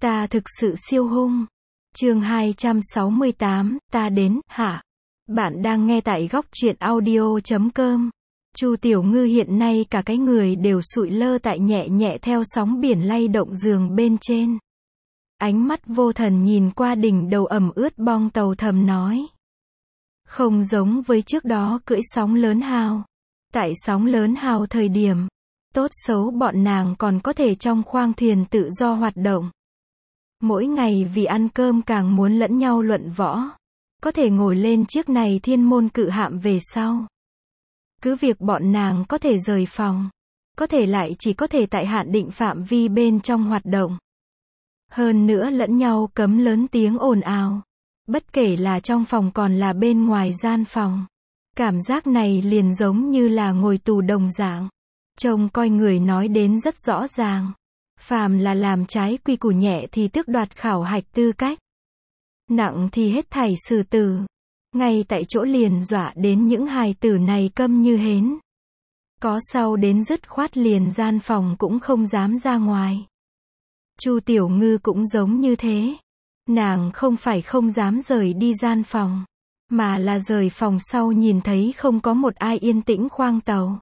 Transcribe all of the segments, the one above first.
Ta thực sự siêu hung. Chương 268, ta đến, hả? Bạn đang nghe tại góc truyện audio.com. Chu Tiểu Ngư hiện nay cả cái người đều sụi lơ tại nhẹ nhẹ theo sóng biển lay động giường bên trên. Ánh mắt vô thần nhìn qua đỉnh đầu ẩm ướt bong tàu thầm nói. Không giống với trước đó cưỡi sóng lớn hào. Tại sóng lớn hào thời điểm, tốt xấu bọn nàng còn có thể trong khoang thuyền tự do hoạt động. Mỗi ngày vì ăn cơm càng muốn lẫn nhau luận võ. Có thể ngồi lên chiếc này thiên môn cự hạm về sau. Cứ việc bọn nàng có thể rời phòng. Có thể lại chỉ có thể tại hạn định phạm vi bên trong hoạt động. Hơn nữa lẫn nhau cấm lớn tiếng ồn ào. Bất kể là trong phòng còn là bên ngoài gian phòng. Cảm giác này liền giống như là ngồi tù đồng dạng. Trông coi người nói đến rất rõ ràng. Phàm là làm trái quy củ nhẹ thì tước đoạt khảo hạch tư cách. Nặng thì hết thảy xử tử. Ngay tại chỗ liền dọa đến những hài tử này câm như hến. Có sau đến dứt khoát liền gian phòng cũng không dám ra ngoài. Chu Tiểu Ngư cũng giống như thế. Nàng không phải không dám rời đi gian phòng, mà là rời phòng sau nhìn thấy không có một ai yên tĩnh khoang tàu.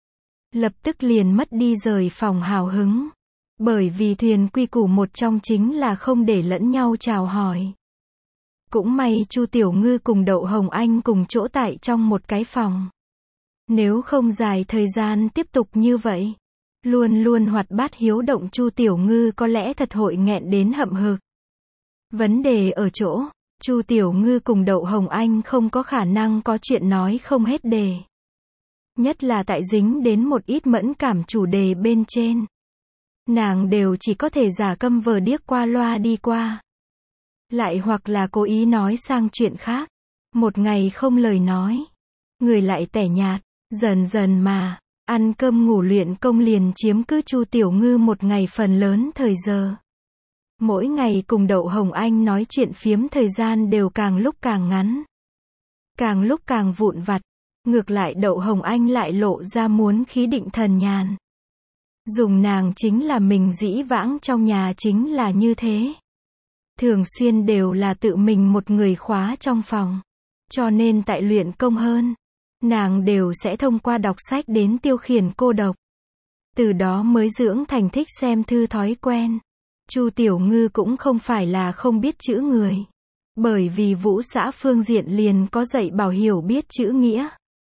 Lập tức liền mất đi rời phòng hào hứng. Bởi vì thuyền quy củ một trong chính là không để lẫn nhau chào hỏi. Cũng may Chu Tiểu Ngư cùng Đậu Hồng Anh cùng chỗ tại trong một cái phòng. Nếu không dài thời gian tiếp tục như vậy, luôn luôn hoạt bát hiếu động Chu Tiểu Ngư có lẽ thật hội nghẹn đến hậm hực. Vấn đề ở chỗ, Chu Tiểu Ngư cùng Đậu Hồng Anh không có khả năng có chuyện nói không hết đề. Nhất là tại dính đến một ít mẫn cảm chủ đề bên trên. Nàng đều chỉ có thể giả câm vờ điếc qua loa đi qua. Lại hoặc là cố ý nói sang chuyện khác. Một ngày không lời nói. Người lại tẻ nhạt. Dần dần mà, ăn cơm ngủ luyện công liền chiếm cứ Chu Tiểu Ngư một ngày phần lớn thời giờ. Mỗi ngày cùng Đậu Hồng Anh nói chuyện phiếm thời gian đều càng lúc càng ngắn. Càng lúc càng vụn vặt. Ngược lại Đậu Hồng Anh lại lộ ra muốn khí định thần nhàn. Dùng nàng chính là mình dĩ vãng trong nhà chính là như thế. Thường xuyên đều là tự mình một người khóa trong phòng. Cho nên tại luyện công hơn, nàng đều sẽ thông qua đọc sách đến tiêu khiển cô độc. Từ đó mới dưỡng thành thích xem thư thói quen. Chu Tiểu Ngư cũng không phải là không biết chữ người. Bởi vì Vũ xã phương diện liền có dạy bảo hiểu biết chữ nghĩa.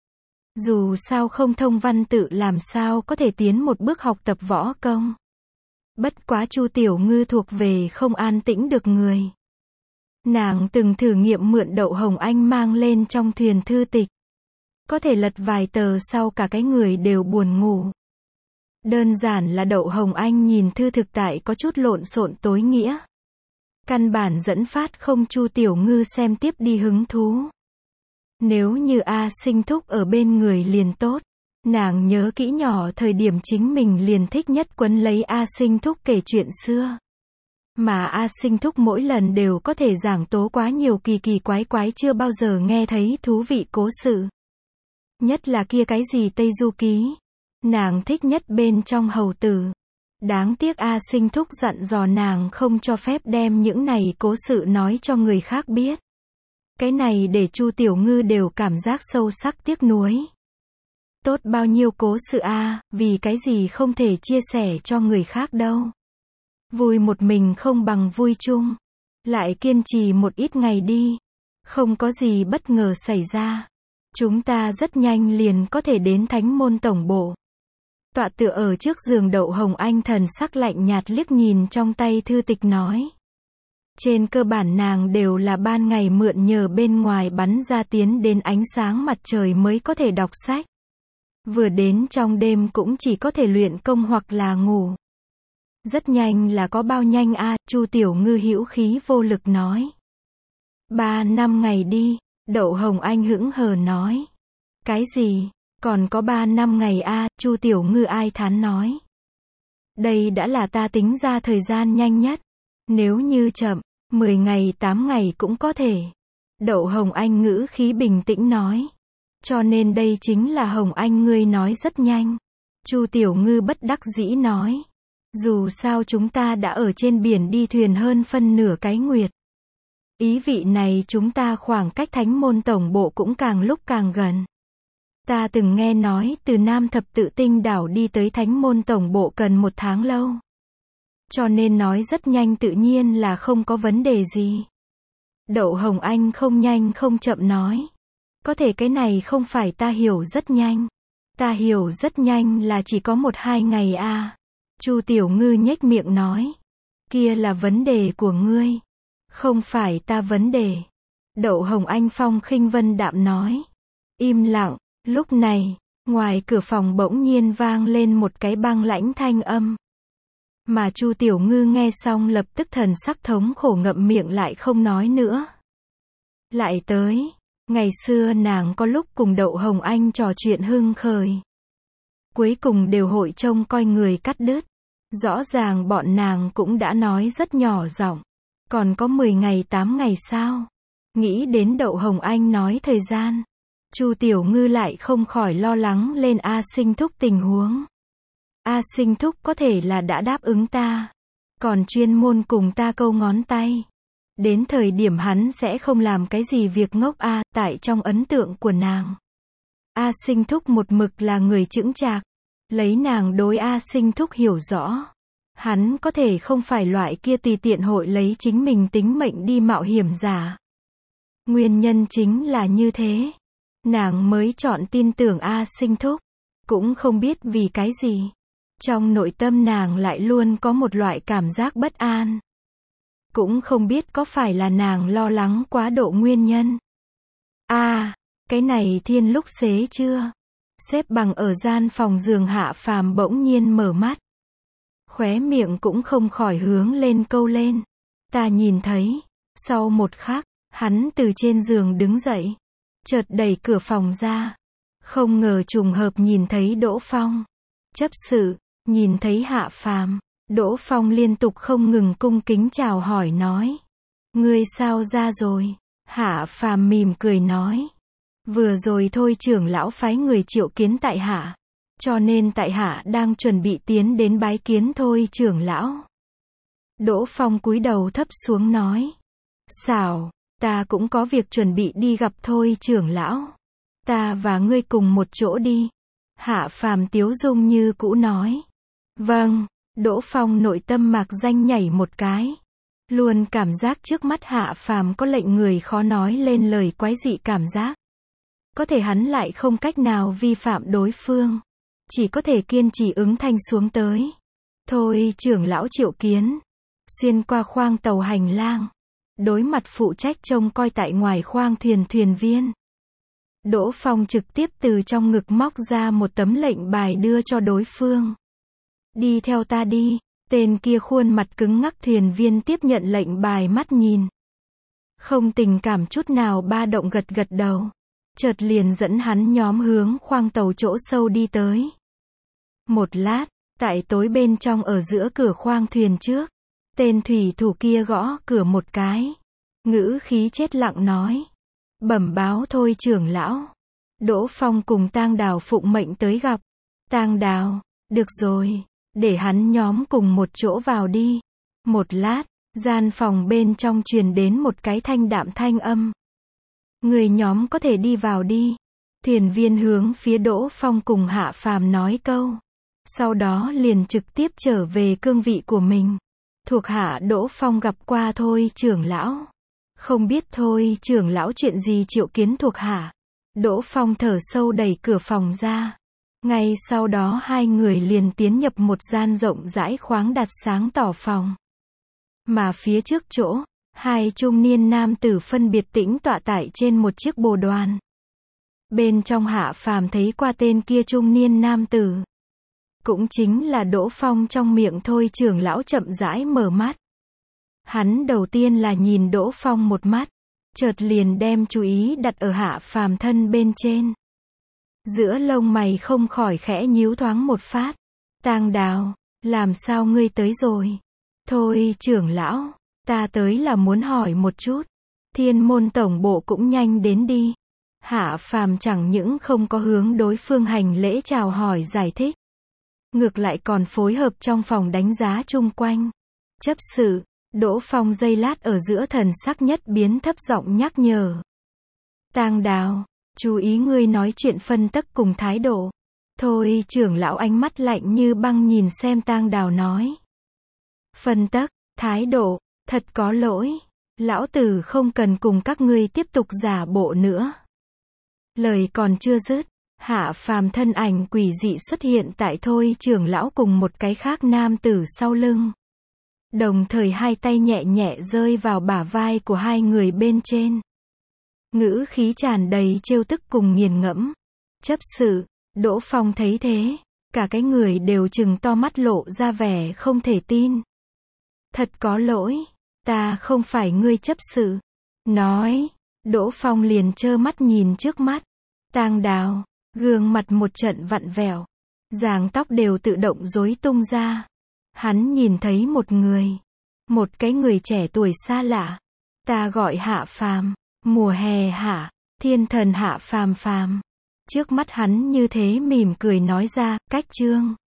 Dù sao không thông văn tự làm sao có thể tiến một bước học tập võ công. Bất quá Chu Tiểu Ngư thuộc về không an tĩnh được người. Nàng từng thử nghiệm mượn Đậu Hồng Anh mang lên trong thuyền thư tịch. Có thể lật vài tờ sau cả cái người đều buồn ngủ. Đơn giản là Đậu Hồng Anh nhìn thư thực tại có chút lộn xộn tối nghĩa. Căn bản dẫn phát không Chu Tiểu Ngư xem tiếp đi hứng thú. Nếu như A Sinh Thúc ở bên người liền tốt. Nàng nhớ kỹ nhỏ thời điểm chính mình liền thích nhất quấn lấy A Sinh Thúc kể chuyện xưa. Mà A Sinh Thúc mỗi lần đều có thể giảng tố quá nhiều kỳ kỳ quái quái chưa bao giờ nghe thấy thú vị cố sự. Nhất là kia cái gì Tây Du Ký. Nàng thích nhất bên trong hầu tử. Đáng tiếc A Sinh Thúc dặn dò nàng không cho phép đem những này cố sự nói cho người khác biết. Cái này để Chu Tiểu Ngư đều cảm giác sâu sắc tiếc nuối. Tốt bao nhiêu cố sự a, vì cái gì không thể chia sẻ cho người khác đâu. Vui một mình không bằng vui chung. Lại kiên trì một ít ngày đi. Không có gì bất ngờ xảy ra. Chúng ta rất nhanh liền có thể đến Thánh Môn Tổng Bộ. Tọa tựa ở trước giường Đậu Hồng Anh thần sắc lạnh nhạt liếc nhìn trong tay thư tịch nói. Trên cơ bản nàng đều là ban ngày mượn nhờ bên ngoài bắn ra tiến đến ánh sáng mặt trời mới có thể đọc sách. Vừa đến trong đêm cũng chỉ có thể luyện công hoặc là ngủ. Rất nhanh là có bao nhanh a, Chu Tiểu Ngư hữu khí vô lực nói. 3 năm ngày đi, Đậu Hồng Anh hững hờ nói. Cái gì, còn có 3 năm ngày a, Chu Tiểu Ngư ai thán nói. Đây đã là ta tính ra thời gian nhanh nhất. Nếu như chậm, 10 ngày 8 ngày cũng có thể. Đậu Hồng Anh ngữ khí bình tĩnh nói. Cho nên đây chính là Hồng Anh ngươi nói rất nhanh. Chu Tiểu Ngư bất đắc dĩ nói. Dù sao chúng ta đã ở trên biển đi thuyền hơn phân nửa cái nguyệt. Ý vị này chúng ta khoảng cách Thánh môn tổng bộ cũng càng lúc càng gần. Ta từng nghe nói từ Nam Thập Tự Tinh đảo đi tới Thánh môn tổng bộ cần 1 tháng lâu. Cho nên nói rất nhanh tự nhiên là không có vấn đề gì. Đậu Hồng Anh không nhanh không chậm nói. Có thể cái này không phải ta hiểu rất nhanh. Ta hiểu rất nhanh là chỉ có 1-2 ngày à. Chu Tiểu Ngư nhếch miệng nói. Kia là vấn đề của ngươi. Không phải ta vấn đề. Đậu Hồng Anh phong khinh vân đạm nói. Im lặng, lúc này, ngoài cửa phòng bỗng nhiên vang lên một cái băng lãnh thanh âm. Mà Chu Tiểu Ngư nghe xong lập tức thần sắc thống khổ ngậm miệng lại không nói nữa. Lại tới, ngày xưa nàng có lúc cùng Đậu Hồng Anh trò chuyện hưng khởi. Cuối cùng đều hội trông coi người cắt đứt. Rõ ràng bọn nàng cũng đã nói rất nhỏ giọng. Còn có 10 ngày 8 ngày sao? Nghĩ đến Đậu Hồng Anh nói thời gian. Chu Tiểu Ngư lại không khỏi lo lắng lên A Sinh Thúc tình huống. A Sinh Thúc có thể là đã đáp ứng ta. Còn chuyên môn cùng ta câu ngón tay. Đến thời điểm hắn sẽ không làm cái gì việc ngốc a, tại trong ấn tượng của nàng. A Sinh Thúc một mực là người chững chạc. Lấy nàng đối A Sinh Thúc hiểu rõ. Hắn có thể không phải loại kia tùy tiện hội lấy chính mình tính mệnh đi mạo hiểm giả. Nguyên nhân chính là như thế. Nàng mới chọn tin tưởng A Sinh Thúc. Cũng không biết vì cái gì. Trong nội tâm nàng lại luôn có một loại cảm giác bất an. Cũng không biết có phải là nàng lo lắng quá độ nguyên nhân. Cái này thiên lúc xế chưa? Xếp bằng ở gian phòng giường Hạ Phàm bỗng nhiên mở mắt. Khóe miệng cũng không khỏi hướng lên câu lên. Ta nhìn thấy. Sau một khắc, hắn từ trên giường đứng dậy. Chợt đẩy cửa phòng ra. Không ngờ trùng hợp nhìn thấy Đỗ Phong. Chấp sự, nhìn thấy Hạ Phàm. Đỗ Phong liên tục không ngừng cung kính chào hỏi nói. Ngươi sao ra rồi? Hạ Phàm mỉm cười nói. Vừa rồi thôi trưởng lão phái người triệu kiến tại hạ. Cho nên tại hạ đang chuẩn bị tiến đến bái kiến thôi trưởng lão. Đỗ Phong cúi đầu thấp xuống nói. Xảo, ta cũng có việc chuẩn bị đi gặp thôi trưởng lão. Ta và ngươi cùng một chỗ đi. Hạ Phàm tiếu dung như cũ nói. Vâng. Đỗ Phong nội tâm mạc danh nhảy một cái. Luôn cảm giác trước mắt Hạ Phàm có lệnh người khó nói lên lời quái dị cảm giác. Có thể hắn lại không cách nào vi phạm đối phương. Chỉ có thể kiên trì ứng thanh xuống tới. Thôi trưởng lão triệu kiến. Xuyên qua khoang tàu hành lang. Đối mặt phụ trách trông coi tại ngoài khoang thuyền viên. Đỗ Phong trực tiếp từ trong ngực móc ra một tấm lệnh bài đưa cho đối phương. Đi theo ta đi. Tên kia khuôn mặt cứng ngắc thuyền viên tiếp nhận lệnh bài mắt nhìn. Không tình cảm chút nào ba động gật gật đầu. Chợt liền dẫn hắn nhóm hướng khoang tàu chỗ sâu đi tới. Một lát, tại tối bên trong ở giữa cửa khoang thuyền trước. Tên thủy thủ kia gõ cửa một cái. Ngữ khí chết lặng nói. Bẩm báo thôi trưởng lão. Đỗ Phong cùng Tang Đào phụng mệnh tới gặp. Tang Đào, được rồi. Để hắn nhóm cùng một chỗ vào đi. Một lát, gian phòng bên trong truyền đến một cái thanh đạm thanh âm. Người nhóm có thể đi vào đi. Thuyền viên hướng phía Đỗ Phong cùng Hạ Phàm nói câu. Sau đó liền trực tiếp trở về cương vị của mình. Thuộc hạ Đỗ Phong gặp qua thôi trưởng lão. Không biết thôi trưởng lão chuyện gì triệu kiến thuộc hạ. Đỗ Phong thở sâu đẩy cửa phòng ra. Ngay sau đó hai người liền tiến nhập một gian rộng rãi khoáng đạt sáng tỏ phòng. Mà phía trước chỗ, hai trung niên nam tử phân biệt tĩnh tọa tại trên một chiếc bồ đoàn. Bên trong Hạ Phàm thấy qua tên kia trung niên nam tử. Cũng chính là Đỗ Phong trong miệng thôi trưởng lão chậm rãi mở mắt. Hắn đầu tiên là nhìn Đỗ Phong một mắt, chợt liền đem chú ý đặt ở Hạ Phàm thân bên trên. Giữa lông mày không khỏi khẽ nhíu thoáng một phát. Tang Đào, làm sao ngươi tới rồi? Thôi trưởng lão, ta tới là muốn hỏi một chút. Thiên môn tổng bộ cũng nhanh đến đi. Hạ Phàm chẳng những không có hướng đối phương hành lễ chào hỏi giải thích. ngược lại còn phối hợp trong phòng đánh giá chung quanh. Chấp sự, Đỗ Phong giây lát ở giữa thần sắc nhất biến thấp giọng nhắc nhở. Tang Đào, chú ý ngươi nói chuyện phân tắc cùng thái độ. Thôi trưởng lão ánh mắt lạnh như băng nhìn xem Tang Đào nói. Phân tắc, thái độ, thật có lỗi. Lão tử không cần cùng các ngươi tiếp tục giả bộ nữa. Lời còn chưa dứt, Hạ Phàm thân ảnh quỷ dị xuất hiện tại Thôi trưởng lão cùng một cái khác nam tử sau lưng. Đồng thời hai tay nhẹ nhẹ rơi vào bả vai của hai người bên trên. Ngữ khí tràn đầy trêu tức cùng nghiền ngẫm. Chấp sự, Đỗ Phong thấy thế, cả cái người đều trừng to mắt lộ ra vẻ không thể tin. Thật có lỗi, ta không phải ngươi chấp sự. Nói, Đỗ Phong liền trơ mắt nhìn trước mắt. Tang Đào, gương mặt một trận vặn vẹo, dáng tóc đều tự động rối tung ra. Hắn nhìn thấy một người, một cái người trẻ tuổi xa lạ. Ta gọi Hạ Phàm, mùa hè hạ, thiên thần Hạ Phàm Phàm. Trước mắt hắn như thế mỉm cười nói ra, cách chương.